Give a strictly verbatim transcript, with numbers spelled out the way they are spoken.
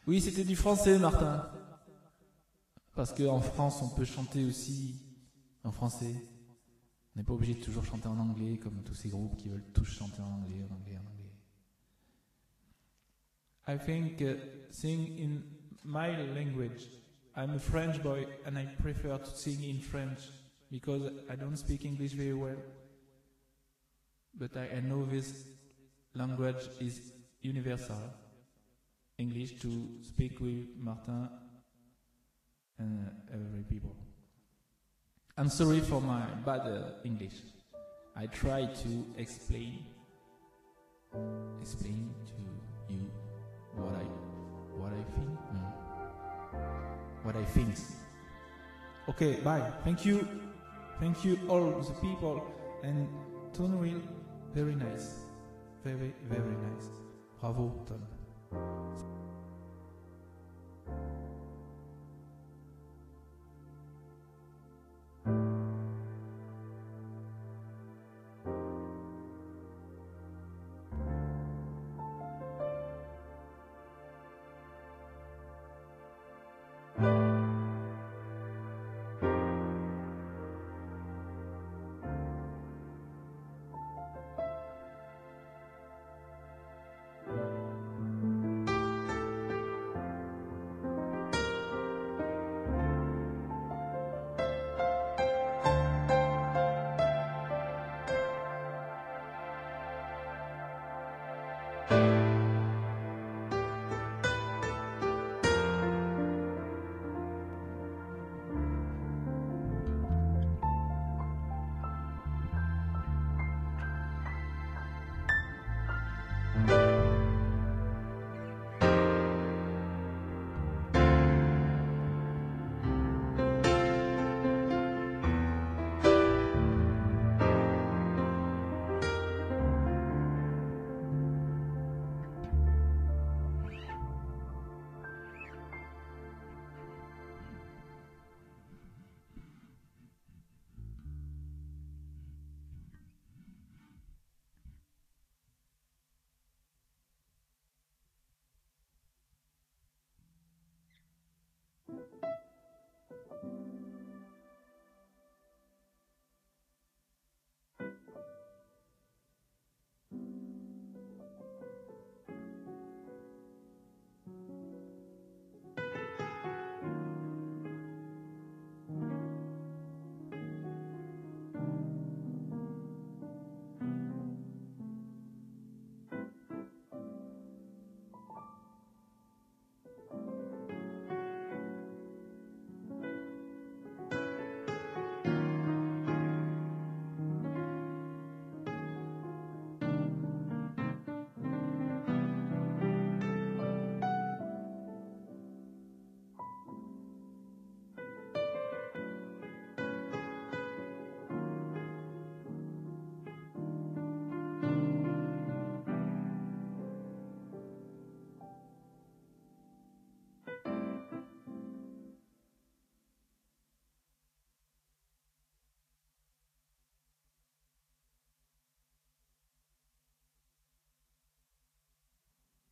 Oui, c'était du français, Martin. Parce qu'en France, on peut chanter aussi en français. On n'est pas obligé de toujours chanter en anglais, comme tous ces groupes qui veulent tous chanter en anglais, en anglais, en anglais. I think uh, sing in my language. I'm a French boy and I prefer to sing in French because I don't speak English very well. But I, I know this language is universal. English to speak with Martin and every people. I'm sorry for my bad uh, English. I try to explain explain to you what I what I think. No. What I think. Okay, bye. Thank you. Thank you all the people and Tone will very nice. Very very nice. Bravo Tom.